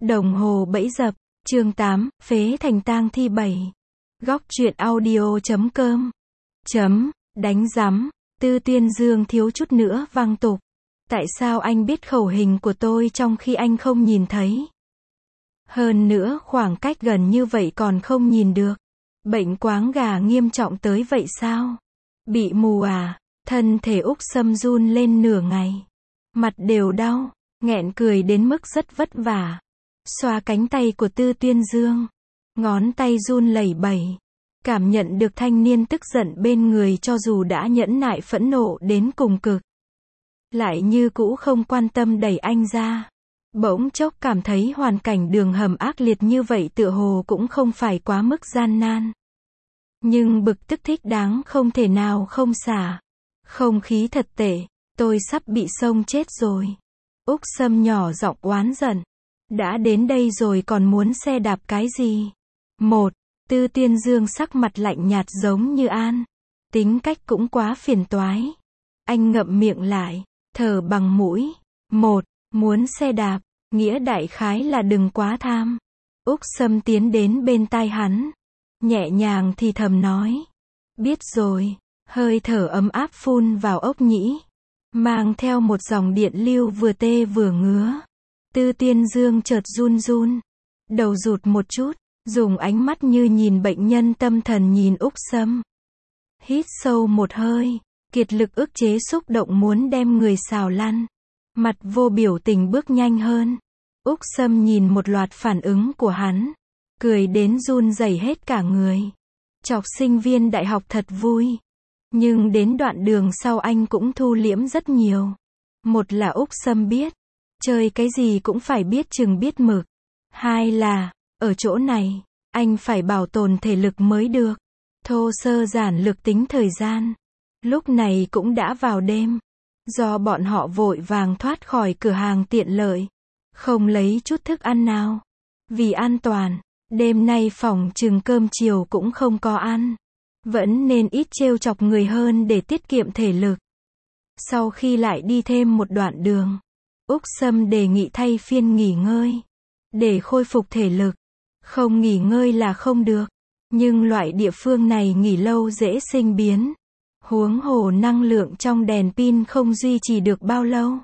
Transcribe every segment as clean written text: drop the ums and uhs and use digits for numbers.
Đồng hồ bẫy dập, chương 8, phế thành tang thi 7. Góc truyện audio.com. Đánh rắm, Tư Tuyên Dương thiếu chút nữa văng tục. Tại sao anh biết khẩu hình của tôi trong khi anh không nhìn thấy? Hơn nữa khoảng cách gần như vậy còn không nhìn được. Bệnh quáng gà nghiêm trọng tới vậy sao? Bị mù à? Thân thể Úc Sâm run lên nửa ngày. Mặt đều đau, nghẹn cười đến mức rất vất vả. Xoa cánh tay của Tư Tuyên Dương. Ngón tay run lẩy bẩy. Cảm nhận được thanh niên tức giận bên người cho dù đã nhẫn nại phẫn nộ đến cùng cực. Lại như cũ không quan tâm đẩy anh ra. Bỗng chốc cảm thấy hoàn cảnh đường hầm ác liệt như vậy tựa hồ cũng không phải quá mức gian nan. Nhưng bực tức thích đáng không thể nào không xả. Không khí thật tệ, tôi sắp bị xông chết rồi. Úc Sâm nhỏ giọng oán giận. Đã đến đây rồi còn muốn xe đạp cái gì? Tư Tuyên Dương sắc mặt lạnh nhạt giống như An. Tính cách cũng quá phiền toái. Anh ngậm miệng lại, thở bằng mũi. Muốn xe đạp, nghĩa đại khái là đừng quá tham. Úc Sâm tiến đến bên tai hắn. Nhẹ nhàng thì thầm nói. Biết rồi, hơi thở ấm áp phun vào ốc nhĩ. Mang theo một dòng điện lưu vừa tê vừa ngứa. Tư Tuyên Dương chợt run run. Đầu rụt một chút, dùng ánh mắt như nhìn bệnh nhân tâm thần nhìn Úc Sâm. Hít sâu một hơi, kiệt lực ức chế xúc động muốn đem người xào lăn. Mặt vô biểu tình bước nhanh hơn. Úc Sâm nhìn một loạt phản ứng của hắn. Cười đến run rẩy hết cả người. Chọc sinh viên đại học thật vui. Nhưng đến đoạn đường sau anh cũng thu liễm rất nhiều. Một là Úc Sâm biết. Chơi cái gì cũng phải biết chừng biết mực. Hai là, ở chỗ này, anh phải bảo tồn thể lực mới được. Thô sơ giản lược tính thời gian. Lúc này cũng đã vào đêm. Do bọn họ vội vàng thoát khỏi cửa hàng tiện lợi. Không lấy chút thức ăn nào. Vì an toàn, đêm nay phòng chừng cơm chiều cũng không có ăn. Vẫn nên ít trêu chọc người hơn để tiết kiệm thể lực. Sau khi lại đi thêm một đoạn đường, Úc Sâm đề nghị thay phiên nghỉ ngơi. Để khôi phục thể lực. Không nghỉ ngơi là không được. Nhưng loại địa phương này nghỉ lâu dễ sinh biến. Huống hồ năng lượng trong đèn pin không duy trì được bao lâu.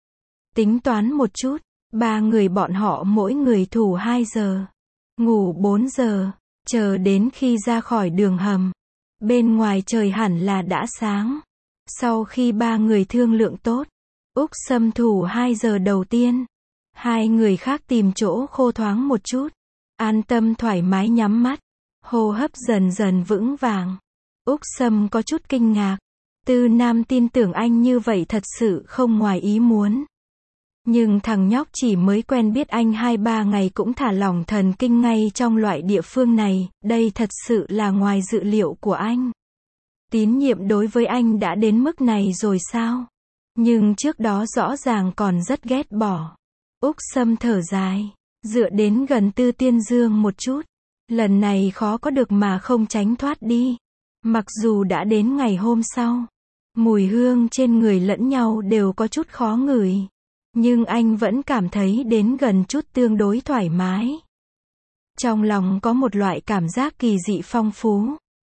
Tính toán một chút, 3 người bọn họ mỗi người thủ 2 giờ. Ngủ 4 giờ, chờ đến khi ra khỏi đường hầm. Bên ngoài trời hẳn là đã sáng. Sau khi 3 người thương lượng tốt, Úc Sâm thủ 2 giờ đầu tiên. 2 người khác tìm chỗ khô thoáng một chút. An tâm thoải mái nhắm mắt. Hô hấp dần dần vững vàng. Úc Sâm có chút kinh ngạc. Tư Nam tin tưởng anh như vậy thật sự không ngoài ý muốn. Nhưng thằng nhóc chỉ mới quen biết anh 2-3 ngày cũng thả lỏng thần kinh ngay trong loại địa phương này. Đây thật sự là ngoài dự liệu của anh. Tín nhiệm đối với anh đã đến mức này rồi sao? Nhưng trước đó rõ ràng còn rất ghét bỏ. Úc Sâm thở dài. Dựa đến gần Tư Tuyên Dương một chút. Lần này khó có được mà không tránh thoát đi. Mặc dù đã đến ngày hôm sau. Mùi hương trên người lẫn nhau đều có chút khó ngửi. Nhưng anh vẫn cảm thấy đến gần chút tương đối thoải mái. Trong lòng có một loại cảm giác kỳ dị phong phú.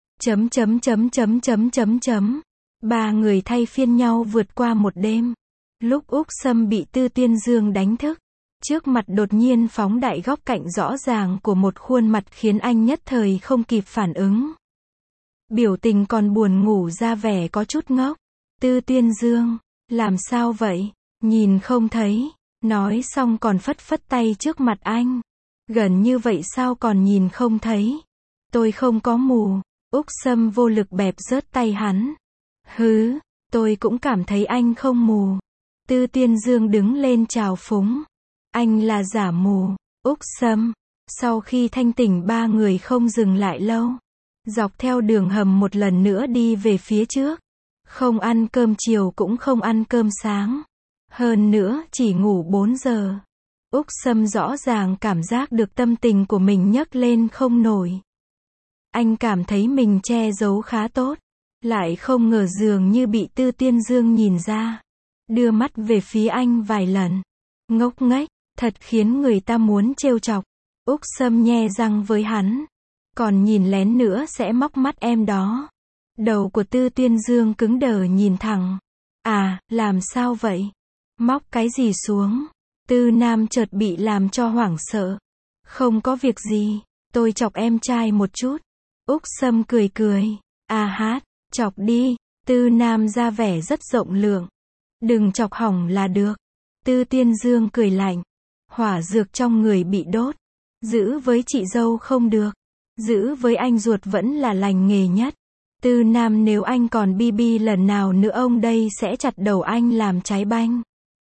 3 người thay phiên nhau vượt qua một đêm. Lúc Úc Sâm bị Tư Tuyên Dương đánh thức. Trước mặt đột nhiên phóng đại góc cạnh rõ ràng của một khuôn mặt khiến anh nhất thời không kịp phản ứng. Biểu tình còn buồn ngủ ra vẻ có chút ngốc. Tư Tuyên Dương, làm sao vậy? Nhìn không thấy. Nói xong còn phất phất tay trước mặt anh. Gần như vậy sao còn nhìn không thấy? Tôi không có mù. Úc Sâm vô lực bẹp rớt tay hắn. Hứ, tôi cũng cảm thấy anh không mù. Tư Tuyên Dương đứng lên chào phúng. Anh là giả mù. Úc Sâm. Sau khi thanh tỉnh 3 người không dừng lại lâu. Dọc theo đường hầm một lần nữa đi về phía trước. Không ăn cơm chiều cũng không ăn cơm sáng. Hơn nữa chỉ ngủ 4 giờ. Úc Sâm rõ ràng cảm giác được tâm tình của mình nhấc lên không nổi. Anh cảm thấy mình che giấu khá tốt. Lại không ngờ dường như bị Tư Tuyên Dương nhìn ra. Đưa mắt về phía anh vài lần. Ngốc nghếch, Thật khiến người ta muốn trêu chọc. Úc Sâm nhe răng với hắn. Còn nhìn lén nữa sẽ móc mắt em đó. Đầu của Tư Tuyên Dương cứng đờ nhìn thẳng. À, làm sao vậy? Móc cái gì xuống? Tư Nam chợt bị làm cho hoảng sợ. Không có việc gì, tôi chọc em trai một chút. Úc Sâm cười cười. À hát, chọc đi. Tư Nam ra vẻ rất rộng lượng. Đừng chọc hỏng là được. Tư Tuyên Dương cười lạnh. Hỏa dược trong người bị đốt. Giữ với chị dâu không được. Giữ với anh ruột vẫn là lành nghề nhất. Tư Nam, nếu anh còn bi lần nào nữa ông đây sẽ chặt đầu anh làm trái banh.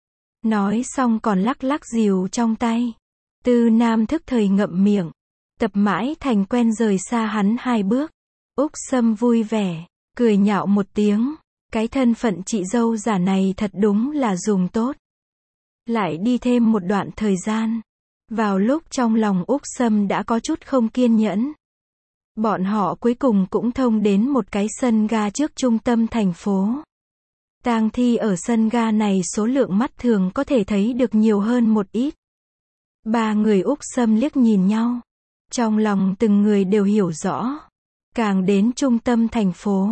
Nói xong còn lắc lắc rìu trong tay. Tư Nam thức thời ngậm miệng. Tập mãi thành quen rời xa hắn 2 bước. Úc Sâm vui vẻ, cười nhạo một tiếng. Cái thân phận chị dâu giả này thật đúng là dùng tốt. Lại đi thêm một đoạn thời gian. Vào lúc trong lòng Úc Sâm đã có chút không kiên nhẫn. Bọn họ cuối cùng cũng thông đến một cái sân ga trước trung tâm thành phố. Tang thi ở sân ga này số lượng mắt thường có thể thấy được nhiều hơn một ít. 3 người Úc Sâm liếc nhìn nhau. Trong lòng từng người đều hiểu rõ. Càng đến trung tâm thành phố,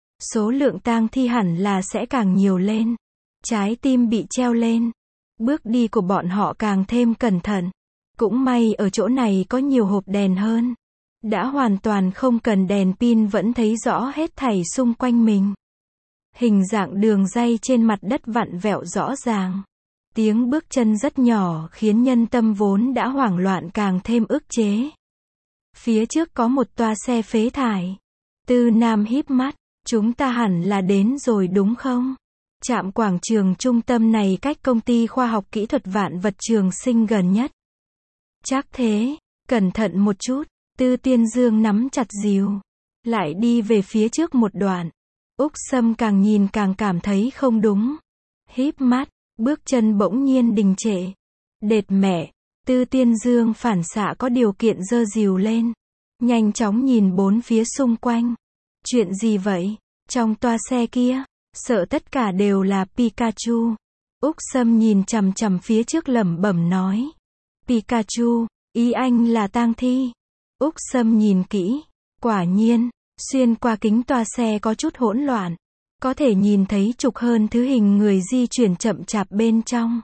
số lượng tang thi hẳn là sẽ càng nhiều lên. Trái tim bị treo lên. Bước đi của bọn họ càng thêm cẩn thận. Cũng may ở chỗ này có nhiều hộp đèn hơn. Đã hoàn toàn không cần đèn pin vẫn thấy rõ hết thảy xung quanh mình. Hình dạng đường ray trên mặt đất vặn vẹo rõ ràng. Tiếng bước chân rất nhỏ khiến nhân tâm vốn đã hoảng loạn càng thêm ức chế. Phía trước có một toa xe phế thải. Tư Nam híp mắt. Chúng ta hẳn là đến rồi đúng không? Trạm quảng trường trung tâm này cách công ty khoa học kỹ thuật Vạn Vật Trường Sinh gần nhất. Chắc thế, cẩn thận một chút. Tư Tuyên Dương nắm chặt rìu. Lại đi về phía trước một đoạn. Úc Sâm càng nhìn càng cảm thấy không đúng. Híp mắt, bước chân bỗng nhiên đình trệ. Đệt mẹ, Tư Tuyên Dương phản xạ có điều kiện giơ rìu lên. Nhanh chóng nhìn bốn phía xung quanh. Chuyện gì vậy? Trong toa xe kia, sợ tất cả đều là Pikachu. Úc Sâm nhìn chằm chằm phía trước lẩm bẩm nói. Pikachu, ý anh là tang thi. Úc Sâm nhìn kỹ. Quả nhiên, xuyên qua kính toa xe có chút hỗn loạn. Có thể nhìn thấy chục hơn thứ hình người di chuyển chậm chạp bên trong.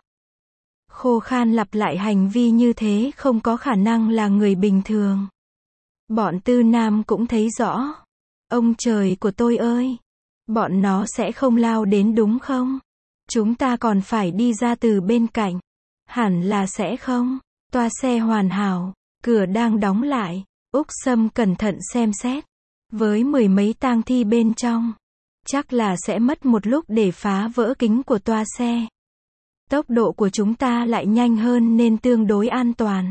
Khô khan lặp lại hành vi như thế không có khả năng là người bình thường. Bọn Tư Nam cũng thấy rõ. Ông trời của tôi ơi! Bọn nó sẽ không lao đến đúng không? Chúng ta còn phải đi ra từ bên cạnh. Hẳn là sẽ không. Toa xe hoàn hảo, cửa đang đóng lại. Úc Sâm cẩn thận xem xét. Với 10 mấy tang thi bên trong, chắc là sẽ mất một lúc để phá vỡ kính của toa xe. Tốc độ của chúng ta lại nhanh hơn nên tương đối an toàn.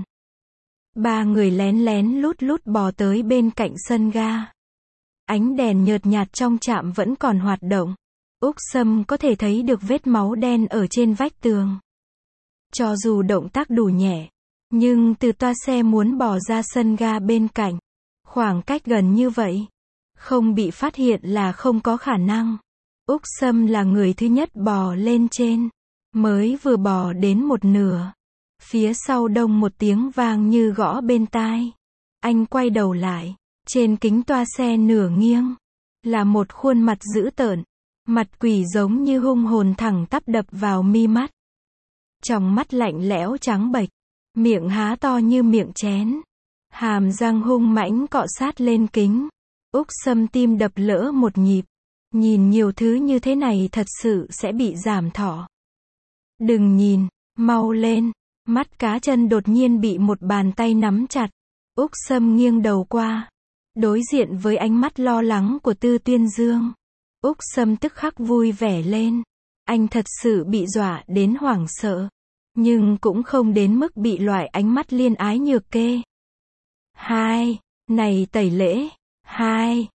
3 người lén lén lút lút bò tới bên cạnh sân ga. Ánh đèn nhợt nhạt trong trạm vẫn còn hoạt động. Úc Sâm có thể thấy được vết máu đen ở trên vách tường. Cho dù động tác đủ nhẹ, nhưng từ toa xe muốn bò ra sân ga bên cạnh, khoảng cách gần như vậy, không bị phát hiện là không có khả năng. Úc Sâm là người thứ nhất bò lên trên. Mới vừa bò đến một nửa. Phía sau đông một tiếng vang như gõ bên tai. Anh quay đầu lại. Trên kính toa xe nửa nghiêng. Là một khuôn mặt dữ tợn. Mặt quỷ giống như hung hồn thẳng tắp đập vào mi mắt. Tròng mắt lạnh lẽo trắng bệch. Miệng há to như miệng chén. Hàm răng hung mãnh cọ sát lên kính. Úc Sâm tim đập lỡ một nhịp. Nhìn nhiều thứ như thế này thật sự sẽ bị giảm thọ. Đừng nhìn, mau lên. Mắt cá chân đột nhiên bị một bàn tay nắm chặt. Úc Sâm nghiêng đầu qua. Đối diện với ánh mắt lo lắng của Tư Tuyên Dương. Úc Sâm tức khắc vui vẻ lên. Anh thật sự bị dọa đến hoảng sợ. Nhưng cũng không đến mức bị loại ánh mắt liên ái nhược kê. 2. Này tẩy lễ. 2.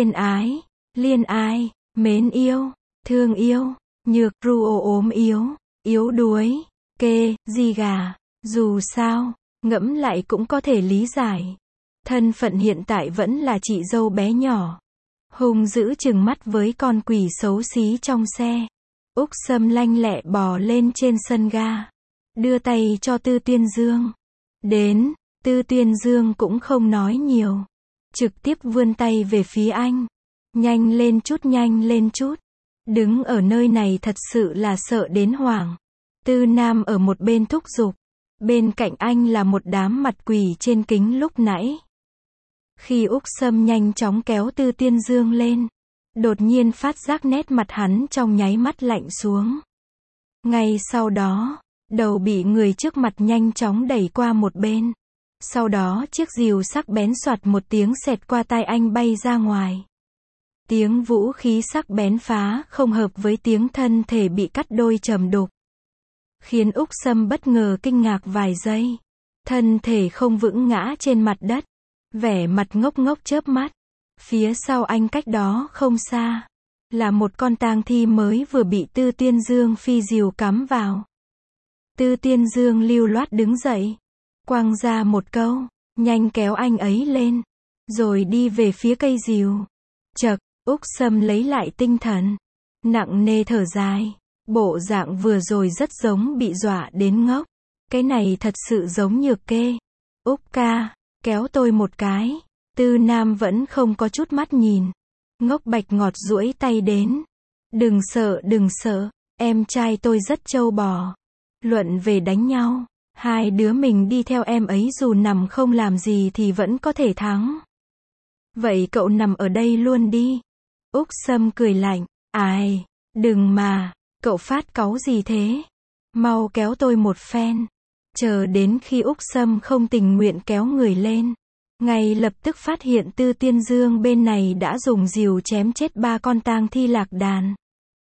Liên ái, mến yêu, thương yêu, nhược ru ốm yếu đuối, kê, di gà. Dù sao, ngẫm lại cũng có thể lý giải. Thân phận hiện tại vẫn là chị dâu bé nhỏ. Hung dữ trừng mắt với con quỷ xấu xí trong xe. Úc Sâm lanh lẹ bò lên trên sân ga. đưa tay cho Tư Tuyên Dương. Đến, Tư Tuyên Dương cũng không nói nhiều, trực tiếp vươn tay về phía anh. Nhanh lên chút, nhanh lên chút. Đứng ở nơi này thật sự là sợ đến hoảng. Tư Nam ở một bên thúc giục. Bên cạnh anh là một đám mặt quỷ trên kính lúc nãy. Khi Úc Sâm nhanh chóng kéo Tư Tuyên Dương lên, đột nhiên phát giác nét mặt hắn trong nháy mắt lạnh xuống. Ngay sau đó, đầu bị người trước mặt nhanh chóng đẩy qua một bên. Sau đó chiếc rìu sắc bén xoạt một tiếng xẹt qua tai anh bay ra ngoài. Tiếng vũ khí sắc bén phá không hợp với tiếng thân thể bị cắt đôi trầm đục, khiến Úc Sâm bất ngờ kinh ngạc vài giây. Thân thể không vững ngã trên mặt đất, vẻ mặt ngốc ngốc chớp mắt. Phía sau anh cách đó không xa, là một con tang thi mới vừa bị Tư Tuyên Dương phi rìu cắm vào. Tư Tuyên Dương lưu loát đứng dậy, quăng ra một câu, nhanh kéo anh ấy lên, rồi đi về phía cây rìu. Chậc, Úc Sâm lấy lại tinh thần, nặng nề thở dài. Bộ dạng vừa rồi rất giống bị dọa đến ngốc. Cái này thật sự giống Nhược Kê. Úc ca, kéo tôi một cái. Tư Nam vẫn không có chút mắt nhìn. Ngốc Bạch Ngọt duỗi tay đến. Đừng sợ, em trai tôi rất trâu bò. Luận về đánh nhau, hai đứa mình đi theo em ấy dù nằm không làm gì thì vẫn có thể thắng. Vậy cậu nằm ở đây luôn đi. Úc Sâm cười lạnh. Ai, đừng mà, cậu phát cáu gì thế? Mau kéo tôi một phen. Chờ đến khi Úc Sâm không tình nguyện kéo người lên, ngay lập tức phát hiện Tư Tuyên Dương bên này đã dùng rìu chém chết 3 con tang thi lạc đàn.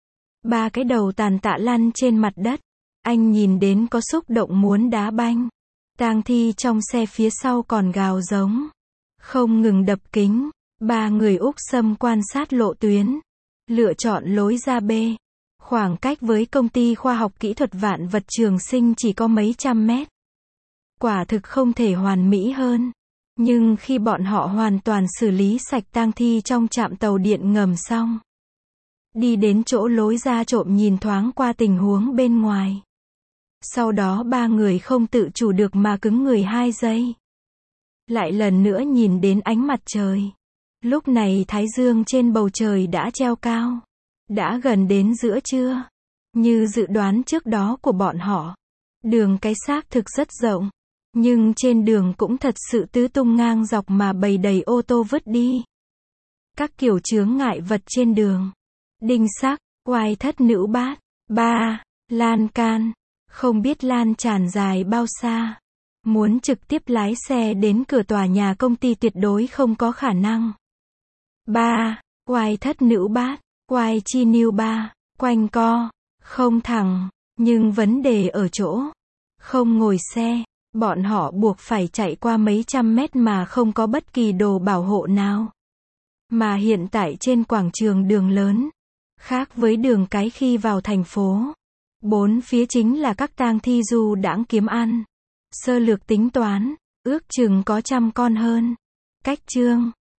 3 cái đầu tàn tạ lăn trên mặt đất. Anh nhìn đến có xúc động muốn đá banh. Tang thi trong xe phía sau còn gào giống, không ngừng đập kính. 3 người Úc Sâm quan sát lộ tuyến, lựa chọn lối ra B. Khoảng cách với công ty khoa học kỹ thuật Vạn Vật Trường Sinh chỉ có mấy trăm mét. Quả thực không thể hoàn mỹ hơn. Nhưng khi bọn họ hoàn toàn xử lý sạch tang thi trong trạm tàu điện ngầm xong, đi đến chỗ lối ra trộm nhìn thoáng qua tình huống bên ngoài. Sau đó 3 người không tự chủ được mà cứng người 2 giây. Lại lần nữa nhìn đến ánh mặt trời. Lúc này thái dương trên bầu trời đã treo cao. Đã gần đến giữa trưa. Như dự đoán trước đó của bọn họ, đường cái xác thực rất rộng. Nhưng trên đường cũng thật sự tứ tung ngang dọc mà bầy đầy ô tô vứt đi. Các kiểu chướng ngại vật trên đường. Đinh sắt, oai thất nữ bát. 3. Lan can. Không biết lan tràn dài bao xa. Muốn trực tiếp lái xe đến cửa tòa nhà công ty tuyệt đối không có khả năng. 3. Oai thất nữ bát. Oai chi niu 3. Quanh co. Không thẳng. Nhưng vấn đề ở chỗ, không ngồi xe, bọn họ buộc phải chạy qua mấy trăm mét mà không có bất kỳ đồ bảo hộ nào. Mà hiện tại trên quảng trường đường lớn, khác với đường cái khi vào thành phố, 4 phía chính là các tang thi du đãng kiếm ăn. Sơ lược tính toán, ước chừng có 100 con hơn. Cách chương